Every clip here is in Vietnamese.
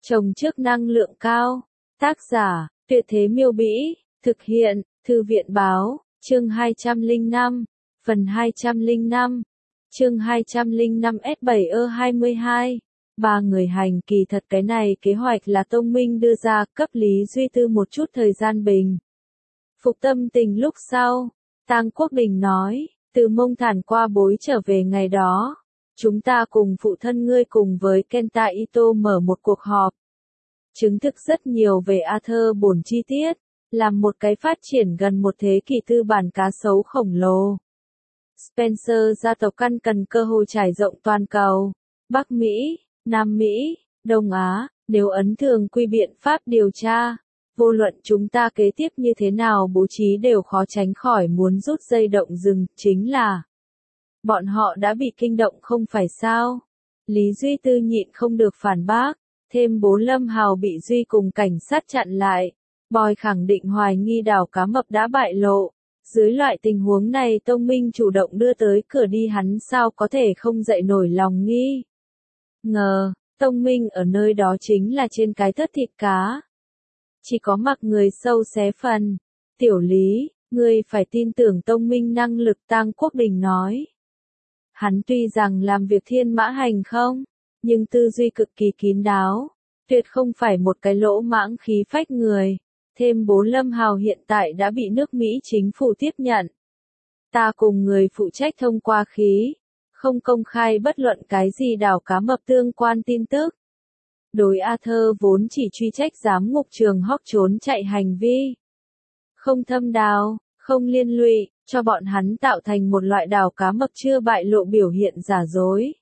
Trồng trước năng lượng cao. Tác giả, Tuyệt Thế Miêu Bĩ. Thực hiện, Thư viện Báo. Chương 205. Phần 205. Chương 205 S7E22. Ba người hành kỳ thật, cái này kế hoạch là Tông Minh đưa ra, cấp Lý Duy Tư một chút thời gian bình phục tâm tình. Lúc sau, Tang Quốc Đình nói, từ Mông Thản qua bối trở về ngày đó, chúng ta cùng phụ thân ngươi cùng với Kenta Ito mở một cuộc họp, chứng thực rất nhiều về Arthur bổn chi tiết, làm một cái phát triển gần một thế kỷ tư bản cá sấu khổng lồ. Spencer gia tộc căn cần cơ hội trải rộng toàn cầu, Bắc Mỹ, Nam Mỹ, Đông Á, nếu ấn thường quy biện pháp điều tra, vô luận chúng ta kế tiếp như thế nào bố trí đều khó tránh khỏi muốn rút dây động rừng, chính là bọn họ đã bị kinh động không phải sao? Lý Duy Tư nhịn không được phản bác, thêm bố Lâm Hào bị Duy cùng cảnh sát chặn lại, Boy khẳng định hoài nghi đảo cá mập đã bại lộ. Dưới loại tình huống này Tông Minh chủ động đưa tới cửa đi, hắn sao có thể không dậy nổi lòng nghi ngờ. Tông Minh ở nơi đó chính là trên cái thất thịt cá, chỉ có mặc người sâu xé phần. Tiểu Lý, ngươi phải tin tưởng Tông Minh năng lực, Tang Quốc Đình nói. Hắn tuy rằng làm việc thiên mã hành không, nhưng tư duy cực kỳ kín đáo, tuyệt không phải một cái lỗ mãng khí phách người. Thêm bố Lâm Hào hiện tại đã bị nước Mỹ chính phủ tiếp nhận. Ta cùng người phụ trách thông qua khí, không công khai bất luận cái gì đảo cá mập tương quan tin tức. Đối Arthur vốn chỉ truy trách giám ngục Trường Hóc trốn chạy hành vi không thâm đào, không liên lụy, cho bọn hắn tạo thành một loại đảo cá mập chưa bại lộ biểu hiện giả dối.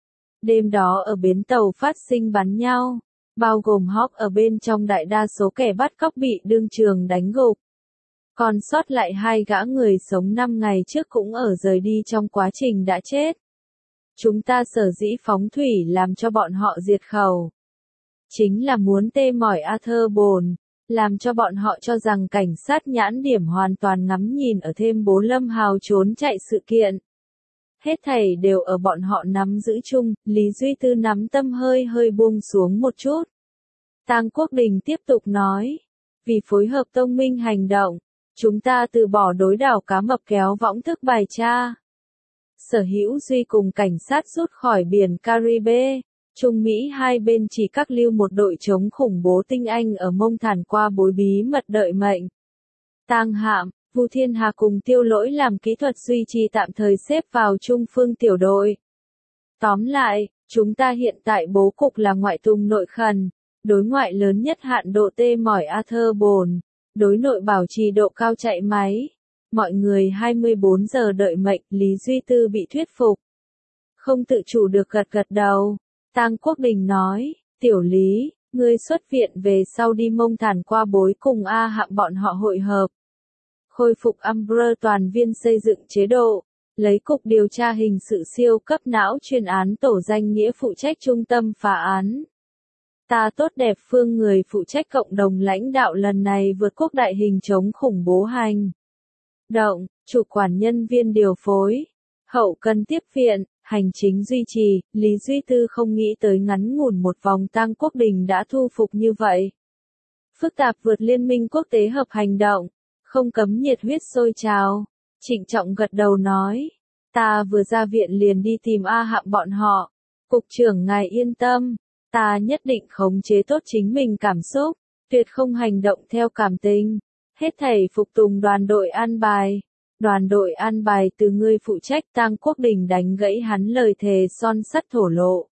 Đêm đó ở bến tàu phát sinh bắn nhau, bao gồm Hóc ở bên trong, đại đa số kẻ bắt cóc bị đương trường đánh gục. Còn sót lại hai gã người sống 5 ngày trước cũng ở rời đi trong quá trình đã chết. Chúng ta sở dĩ phóng thủy làm cho bọn họ diệt khẩu, chính là muốn tê mỏi Arthur bồn, làm cho bọn họ cho rằng cảnh sát nhãn điểm hoàn toàn ngắm nhìn ở thêm bố Lâm Hào trốn chạy sự kiện. Hết thảy đều ở bọn họ nắm giữ chung. Lý Duy Tư nắm tâm hơi hơi buông xuống một chút. Tang Quốc Đình tiếp tục nói, vì phối hợp Tông Minh hành động, chúng ta từ bỏ đối đảo cá mập kéo võng thức bài tra. Sở hữu Duy cùng cảnh sát rút khỏi biển Caribe. Trung Mỹ hai bên chỉ các lưu một đội chống khủng bố tinh anh ở Mông Thản qua bối bí mật đợi mệnh. Tang Hạm, Vu Thiên Hà cùng Tiêu Lỗi làm kỹ thuật duy trì tạm thời xếp vào Trung Phương tiểu đội. Tóm lại, chúng ta hiện tại bố cục là ngoại tung nội khẩn, đối ngoại lớn nhất hạn độ tê mỏi Arthur bồn, đối nội bảo trì độ cao chạy máy. Mọi người 24 giờ đợi mệnh. Lý Duy Tư bị thuyết phục, không tự chủ được gật gật đầu. Tang Quốc Đình nói, Tiểu Lý, ngươi xuất viện về sau đi Mông Thản qua bối cùng A Hạm bọn họ hội hợp. Khôi phục Umbrella toàn viên xây dựng chế độ, lấy cục điều tra hình sự siêu cấp não chuyên án tổ danh nghĩa phụ trách trung tâm phá án. Ta tốt đẹp phương người phụ trách cộng đồng lãnh đạo lần này vượt quốc đại hình chống khủng bố hành động, chủ quản nhân viên điều phối, hậu cần tiếp viện, hành chính duy trì. Lý Duy Tư không nghĩ tới ngắn ngủn một vòng Tang Quốc Đình đã thu phục như vậy. Phức tạp vượt liên minh quốc tế hợp hành động, không cấm nhiệt huyết sôi trào. Trịnh trọng gật đầu nói, ta vừa ra viện liền đi tìm A Hạm bọn họ. Cục trưởng ngài yên tâm, ta nhất định khống chế tốt chính mình cảm xúc, tuyệt không hành động theo cảm tình. Hết thảy phục tùng đoàn đội an bài. Đoàn đội an bài từ ngươi phụ trách. Tang Quốc Đình đánh gãy hắn lời thề son sắt thổ lộ.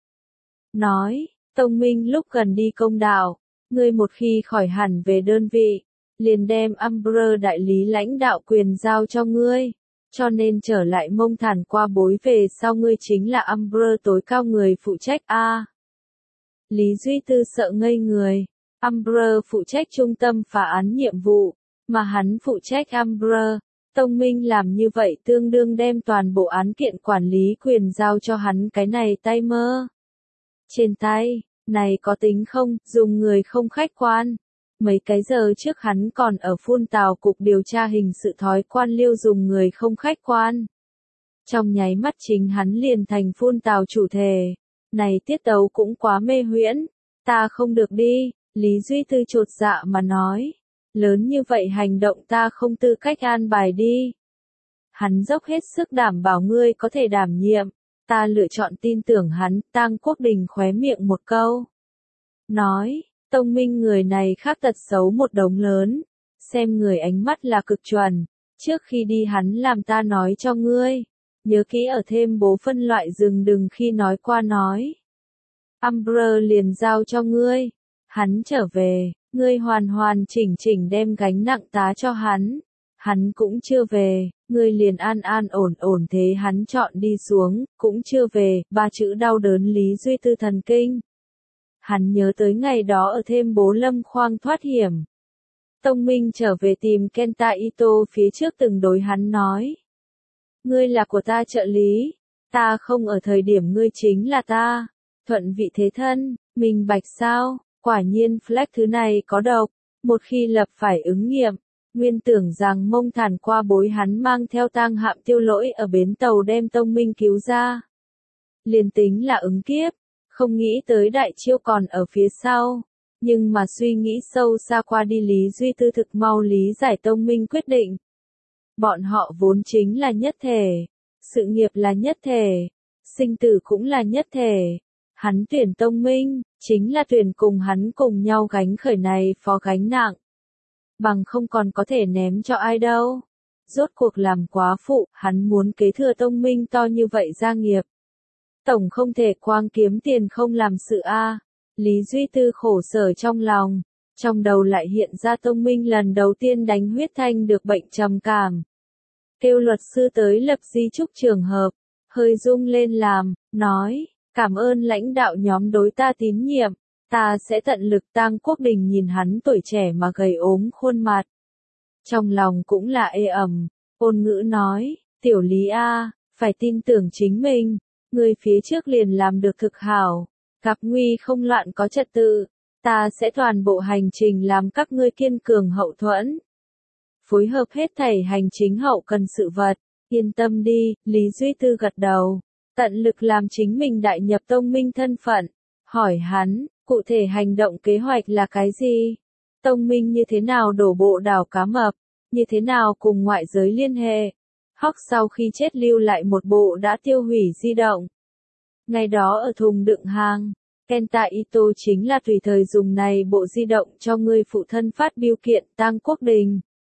Nói, Tông Minh lúc gần đi công đạo, ngươi một khi khỏi hẳn về đơn vị, liền đem Umbrella đại lý lãnh đạo quyền giao cho ngươi. Cho nên trở lại Mông Thản qua bối về sau ngươi chính là Umbrella tối cao người phụ trách A. Lý Duy Tư sợ ngây người. Umbrella phụ trách trung tâm phá án nhiệm vụ, mà hắn phụ trách Umbrella. Tông Minh làm như vậy tương đương đem toàn bộ án kiện quản lý quyền giao cho hắn cái này tay mơ. Trên tay, này có tính không, dùng người không khách quan. Mấy cái giờ trước hắn còn ở phun tào cục điều tra hình sự thói quan liêu dùng người không khách quan. Trong nháy mắt chính hắn liền thành phun tào chủ thể. Này tiết tấu cũng quá mê huyễn. Ta không được đi, Lý Duy Tư chột dạ mà nói. Lớn như vậy hành động ta không tư cách an bài đi. Hắn dốc hết sức đảm bảo ngươi có thể đảm nhiệm. Ta lựa chọn tin tưởng hắn, Tang Quốc Đình khóe miệng một câu. Nói, Tông Minh người này khác tật xấu một đống lớn. Xem người ánh mắt là cực chuẩn. Trước khi đi hắn làm ta nói cho ngươi. Nhớ kỹ ở thêm bố phân loại rừng đừng khi nói qua nói. Amber liền giao cho ngươi. Hắn trở về, ngươi hoàn hoàn chỉnh chỉnh đem gánh nặng tá cho hắn. Hắn cũng chưa về, ngươi liền an an ổn ổn thế hắn chọn đi xuống, cũng chưa về, ba chữ đau đớn Lý Duy Tư thần kinh. Hắn nhớ tới ngày đó ở thêm bố lâm khoang thoát hiểm. Tông Minh trở về tìm Kenta Ito phía trước từng đối hắn nói. Ngươi là của ta trợ lý, ta không ở thời điểm ngươi chính là ta. Thuận vị thế thân, minh bạch sao, quả nhiên flag thứ này có độc, một khi lập phải ứng nghiệm. Nguyên tưởng rằng Mông Thản qua bối hắn mang theo tang hạm tiêu lỗi ở bến tàu đem Tông Minh cứu ra. Liền tính là ứng kiếp, không nghĩ tới đại chiêu còn ở phía sau. Nhưng mà suy nghĩ sâu xa qua đi Lý Duy Tư thực mau lý giải Tông Minh quyết định. Bọn họ vốn chính là nhất thể, sự nghiệp là nhất thể, sinh tử cũng là nhất thể. Hắn tuyển Tông Minh, chính là tuyển cùng hắn cùng nhau gánh khởi này phó gánh nặng. Bằng không còn có thể ném cho ai đâu. Rốt cuộc làm quá phụ, hắn muốn kế thừa Tông Minh to như vậy gia nghiệp. Tổng không thể quang kiếm tiền không làm sự a. Lý Duy Tư khổ sở trong lòng, trong đầu lại hiện ra Tông Minh lần đầu tiên đánh huyết thanh được bệnh trầm cảm. Kêu luật sư tới lập di chúc trường hợp, hơi rung lên làm, nói, cảm ơn lãnh đạo nhóm đối ta tín nhiệm, ta sẽ tận lực. Tang Quốc Đình nhìn hắn tuổi trẻ mà gầy ốm khuôn mặt. Trong lòng cũng là ê ẩm, ôn ngữ nói, tiểu Lý A, phải tin tưởng chính mình, người phía trước liền làm được thực hảo. Gặp nguy không loạn có trật tự, ta sẽ toàn bộ hành trình làm các ngươi kiên cường hậu thuẫn. Phối hợp hết thảy hành chính hậu cần sự vật, yên tâm đi, Lý Duy Tư gật đầu, tận lực làm chính mình đại nhập Tông Minh thân phận, hỏi hắn, cụ thể hành động kế hoạch là cái gì? Tông Minh như thế nào đổ bộ đảo cá mập, như thế nào cùng ngoại giới liên hệ? Hawk sau khi chết lưu lại một bộ đã tiêu hủy di động. Ngày đó ở thùng đựng hàng, Kenta Ito chính là tùy thời dùng này bộ di động cho người phụ thân phát biêu kiện. Tang Quốc Đình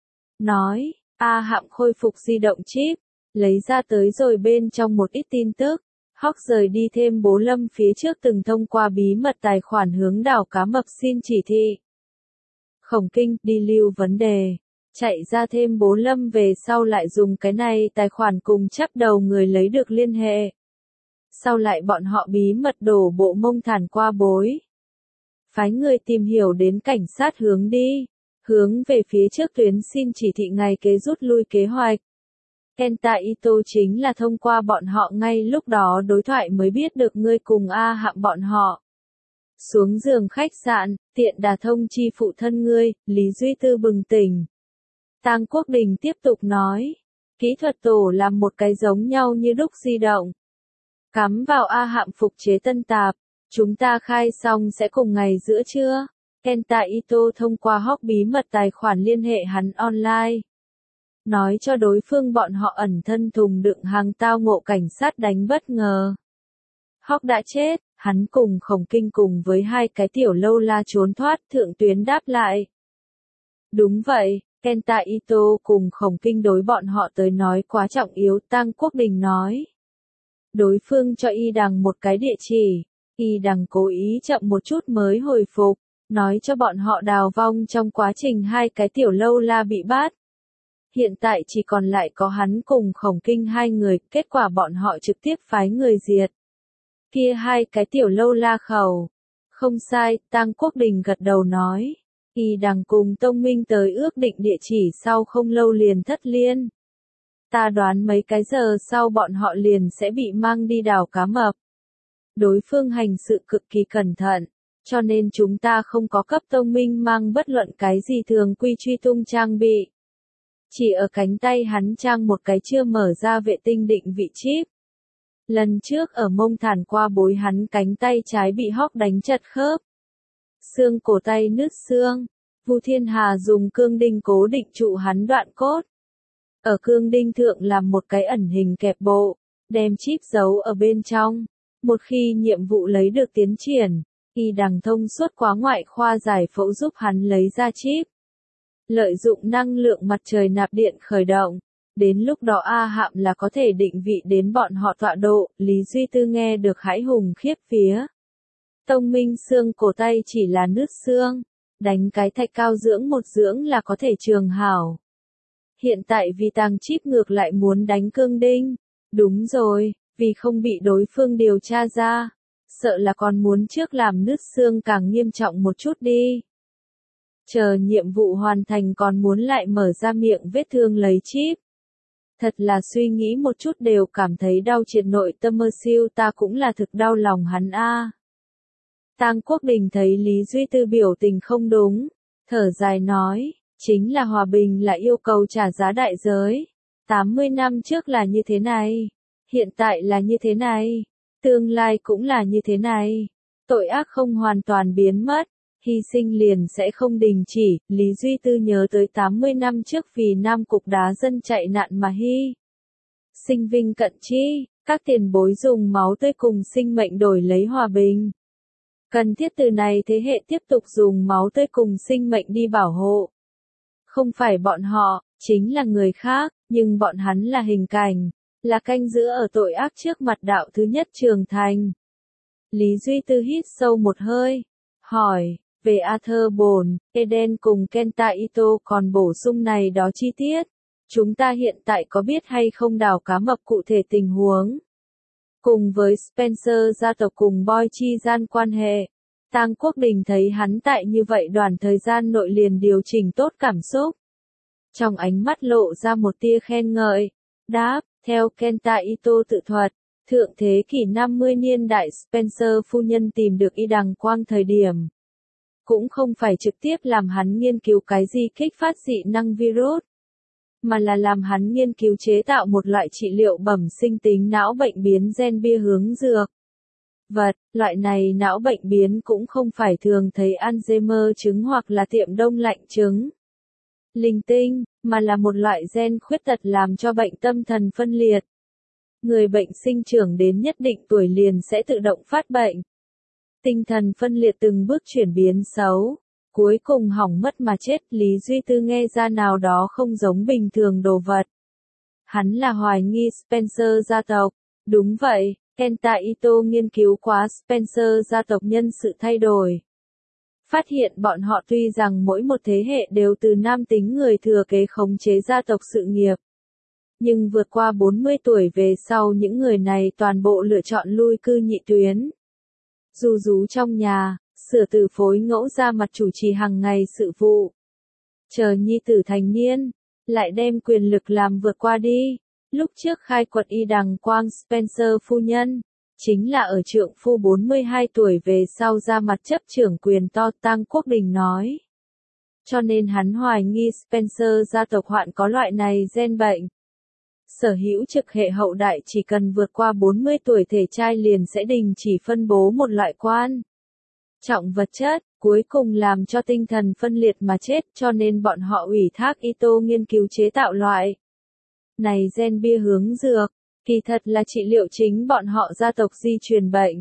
nói, A hạm khôi phục di động chip, lấy ra tới rồi bên trong một ít tin tức. Hawk rời đi thêm bố lâm phía trước từng thông qua bí mật tài khoản hướng đảo cá mập xin chỉ thị. Khổng Kinh đi lưu vấn đề, chạy ra thêm bố lâm về sau lại dùng cái này tài khoản cùng chắc đầu người lấy được liên hệ. Sau lại bọn họ bí mật đổ bộ Mông Thản qua bối. Phái người tìm hiểu đến cảnh sát hướng đi, hướng về phía trước tuyến xin chỉ thị ngày kế rút lui kế hoạch. Kenta Ito chính là thông qua bọn họ ngay lúc đó đối thoại mới biết được ngươi cùng A hạm bọn họ. Xuống giường khách sạn, tiện đà thông chi phụ thân ngươi, Lý Duy Tư bừng tỉnh. Tang Quốc Đình tiếp tục nói, kỹ thuật tổ làm một cái giống nhau như đúc di động. Cắm vào A hạm phục chế tân tạp, chúng ta khai xong sẽ cùng ngày giữa trưa. Kenta Ito thông qua Hawk bí mật tài khoản liên hệ hắn online. Nói cho đối phương bọn họ ẩn thân thùng đựng hàng tao ngộ cảnh sát đánh bất ngờ. Hawk đã chết, hắn cùng Khổng Kinh cùng với hai cái tiểu lâu la trốn thoát. Thượng tuyến đáp lại. Đúng vậy, Kenta Ito cùng Khổng Kinh đối bọn họ tới nói quá trọng yếu. Tang Quốc Đình nói. Đối phương cho y đằng một cái địa chỉ, y đằng cố ý chậm một chút mới hồi phục, nói cho bọn họ đào vong trong quá trình hai cái tiểu lâu la bị bắt. Hiện tại chỉ còn lại có hắn cùng Khổng Kinh hai người, kết quả bọn họ trực tiếp phái người diệt. Kia hai cái tiểu lâu la khẩu. Không sai, Tang Quốc Đình gật đầu nói. Y đằng cùng Tông Minh tới ước định địa chỉ sau không lâu liền thất liên. Ta đoán mấy cái giờ sau bọn họ liền sẽ bị mang đi đảo cá mập. Đối phương hành sự cực kỳ cẩn thận, cho nên chúng ta không có cấp Tông Minh mang bất luận cái gì thường quy truy tung trang bị. Chỉ ở cánh tay hắn trang một cái chưa mở ra vệ tinh định vị chip. Lần trước ở Mông Thản qua bối hắn cánh tay trái bị Hawk đánh chật khớp. xương cổ tay nứt xương. Vu Thiên Hà dùng cương đinh cố định trụ hắn đoạn cốt. Ở cương đinh thượng làm một cái ẩn hình kẹp bộ, đem chip giấu ở bên trong. Một khi nhiệm vụ lấy được tiến triển, Y Đằng thông suốt quá ngoại khoa giải phẫu giúp hắn lấy ra chip. Lợi dụng năng lượng mặt trời nạp điện khởi động. Đến lúc đó A Hạm là có thể định vị đến bọn họ tọa độ. Lý Duy Tư nghe được hãi hùng khiếp vía. Tông Minh xương cổ tay chỉ là nứt xương. Đánh cái thạch cao dưỡng một dưỡng là có thể trường hảo. Hiện tại vì tàng chip ngược lại muốn đánh cương đinh. Đúng rồi, vì không bị đối phương điều tra ra. Sợ là còn muốn trước làm nứt xương càng nghiêm trọng một chút đi. Chờ nhiệm vụ hoàn thành còn muốn lại mở ra miệng vết thương lấy chip. Thật là suy nghĩ một chút đều cảm thấy đau triệt nội tâm mơ siêu, ta cũng là thực đau lòng hắn a. Tang Quốc Đình thấy Lý Duy Tư biểu tình không đúng, thở dài nói, chính là hòa bình là yêu cầu trả giá đại giới. 80 năm trước là như thế này, hiện tại là như thế này, tương lai cũng là như thế này. Tội ác không hoàn toàn biến mất, hy sinh liền sẽ không đình chỉ. Lý Duy Tư nhớ tới 80 năm trước vì Nam Cục đá dân chạy nạn mà hy sinh vinh cận chi, các tiền bối dùng máu tươi cùng sinh mệnh đổi lấy hòa bình. Cần thiết từ này thế hệ tiếp tục dùng máu tươi cùng sinh mệnh đi bảo hộ. Không phải bọn họ, chính là người khác, nhưng bọn hắn là hình cảnh, là canh giữ ở tội ác trước mặt đạo thứ nhất trưởng thành. Lý Duy Tư hít sâu một hơi, hỏi, về Arthur Bồn, Eden cùng Kenta Ito còn bổ sung này đó chi tiết. Chúng ta hiện tại có biết hay không đào cá mập cụ thể tình huống? Cùng với Spencer gia tộc cùng Boy chi gian quan hệ, Tang Quốc Đình thấy hắn tại như vậy đoạn thời gian nội liền điều chỉnh tốt cảm xúc. Trong ánh mắt lộ ra một tia khen ngợi, đáp, theo Kenta Ito tự thuật, thượng thế kỷ 50 niên đại Spencer phu nhân tìm được Y Đằng Quang thời điểm. Cũng không phải trực tiếp làm hắn nghiên cứu cái gì kích phát dị năng virus, mà là làm hắn nghiên cứu chế tạo một loại trị liệu bẩm sinh tính não bệnh biến gen bia hướng dược. Loại này não bệnh biến cũng không phải thường thấy Alzheimer chứng hoặc là tiệm đông lạnh chứng. Linh tinh, mà là một loại gen khuyết tật làm cho bệnh tâm thần phân liệt. Người bệnh sinh trưởng đến nhất định tuổi liền sẽ tự động phát bệnh. Tinh thần phân liệt từng bước chuyển biến xấu, cuối cùng hỏng mất mà chết. Lý Duy Tư nghe ra nào đó không giống bình thường đồ vật. Hắn là hoài nghi Spencer gia tộc. Đúng vậy, Kenta Ito nghiên cứu quá Spencer gia tộc nhân sự thay đổi. Phát hiện bọn họ tuy rằng mỗi một thế hệ đều từ nam tính người thừa kế khống chế gia tộc sự nghiệp. Nhưng vượt qua 40 tuổi về sau những người này toàn bộ lựa chọn lui cư nhị tuyến. Ru rú trong nhà, sửa từ phối ngẫu ra mặt chủ trì hàng ngày sự vụ. Chờ nhi tử thành niên, lại đem quyền lực làm vượt qua đi. Lúc trước khai quật Y Đằng Quang Spencer phu nhân, chính là ở trượng phu 42 tuổi về sau ra mặt chấp trưởng quyền to. Tang Quốc Đình nói. Cho nên hắn hoài nghi Spencer gia tộc hoạn có loại này gen bệnh. Sở hữu trực hệ hậu đại chỉ cần vượt qua 40 tuổi thể trai liền sẽ đình chỉ phân bố một loại quan trọng vật chất, cuối cùng làm cho tinh thần phân liệt mà chết, cho nên bọn họ ủy thác Ito nghiên cứu chế tạo loại này gen bia hướng dược, kỳ thật là trị liệu chính bọn họ gia tộc di truyền bệnh.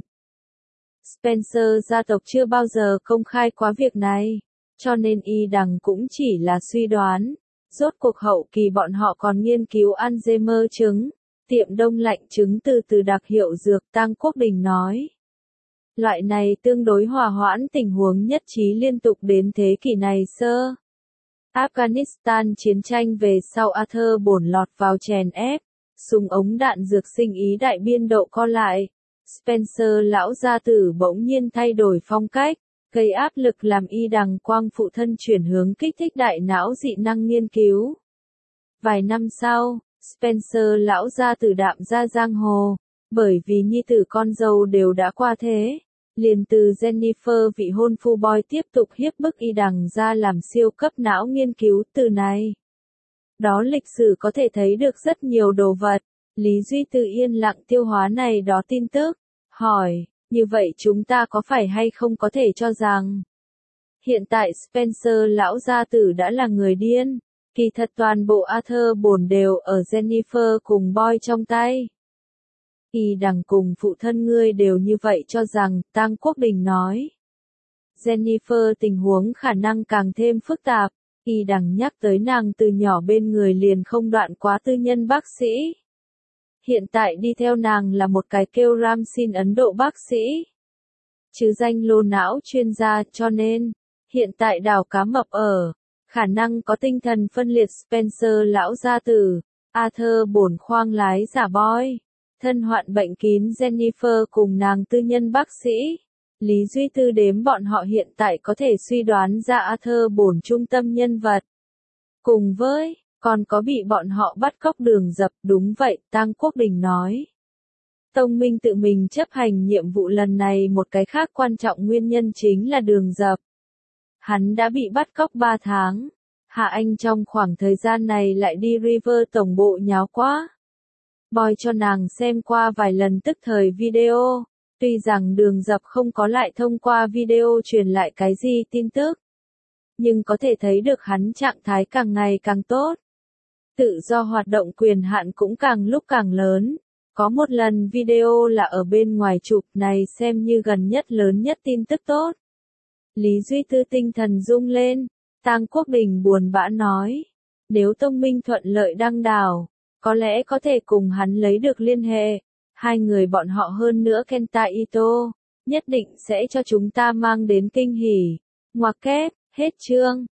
Spencer gia tộc chưa bao giờ công khai quá việc này, cho nên Y Đằng cũng chỉ là suy đoán. Rốt cuộc hậu kỳ bọn họ còn nghiên cứu Alzheimer chứng, tiệm đông lạnh chứng từ đặc hiệu dược. Tang Quốc Đình nói. Loại này tương đối hòa hoãn tình huống nhất trí liên tục đến thế kỷ này sơ. Afghanistan chiến tranh về sau Arthur Bồn lọt vào chèn ép, súng ống đạn dược sinh ý đại biên độ co lại. Spencer lão gia tử bỗng nhiên thay đổi phong cách, gây áp lực làm Y Đằng Quang phụ thân chuyển hướng kích thích đại não dị năng nghiên cứu. Vài năm sau, Spencer lão gia tử đạm ra giang hồ, bởi vì nhi tử con dâu đều đã qua thế. Liền từ Jennifer vị hôn phu Boy tiếp tục hiếp bức Y Đằng ra làm siêu cấp não nghiên cứu. Từ này đó lịch sử có thể thấy được rất nhiều đồ vật. Lý Duy Tư yên lặng tiêu hóa này đó tin tức, hỏi, như vậy chúng ta có phải hay không có thể cho rằng Hiện tại Spencer lão gia tử đã là người điên. Kỳ thật toàn bộ Arthur bổn đều ở Jennifer cùng Boy trong tay. Y đằng cùng phụ thân ngươi đều như vậy cho rằng, Tang Quốc Đình nói. Jennifer tình huống khả năng càng thêm phức tạp. Y đằng nhắc tới nàng từ nhỏ bên người liền không đoạn quá tư nhân bác sĩ. Hiện tại đi theo nàng là một cái kêu Ramsin Ấn Độ bác sĩ. Chứ danh lô não chuyên gia cho nên, hiện tại đảo cá mập ở, khả năng có tinh thần phân liệt Spencer lão gia tử, Arthur bổn khoang lái giả Boy, thân hoạn bệnh kín Jennifer cùng nàng tư nhân bác sĩ. Lý Duy Tư đếm bọn họ hiện tại có thể suy đoán ra Arthur bổn trung tâm nhân vật. Cùng với, còn có bị bọn họ bắt cóc Đường Dập, đúng vậy, Tang Quốc Đình nói. Tông Minh tự mình chấp hành nhiệm vụ lần này một cái khác quan trọng nguyên nhân chính là Đường Dập. Hắn đã bị bắt cóc 3 tháng. Hạ Anh trong khoảng thời gian này lại đi River tổng bộ nháo quá. Boy cho nàng xem qua vài lần tức thời video. Tuy rằng Đường Dập không có lại thông qua video truyền lại cái gì tin tức. Nhưng có thể thấy được hắn trạng thái càng ngày càng tốt. Tự do hoạt động quyền hạn cũng càng lúc càng lớn. Có một lần video là ở bên ngoài chụp này xem như gần nhất lớn nhất tin tức tốt. Lý Duy Tư tinh thần rung lên. Tang Quốc Đình buồn bã nói. Nếu Tông Minh thuận lợi đăng đảo, có lẽ có thể cùng hắn lấy được liên hệ. Hai người bọn họ hơn nữa Kenta Ito, nhất định sẽ cho chúng ta mang đến kinh hỉ. Ngoặc kép, hết chương.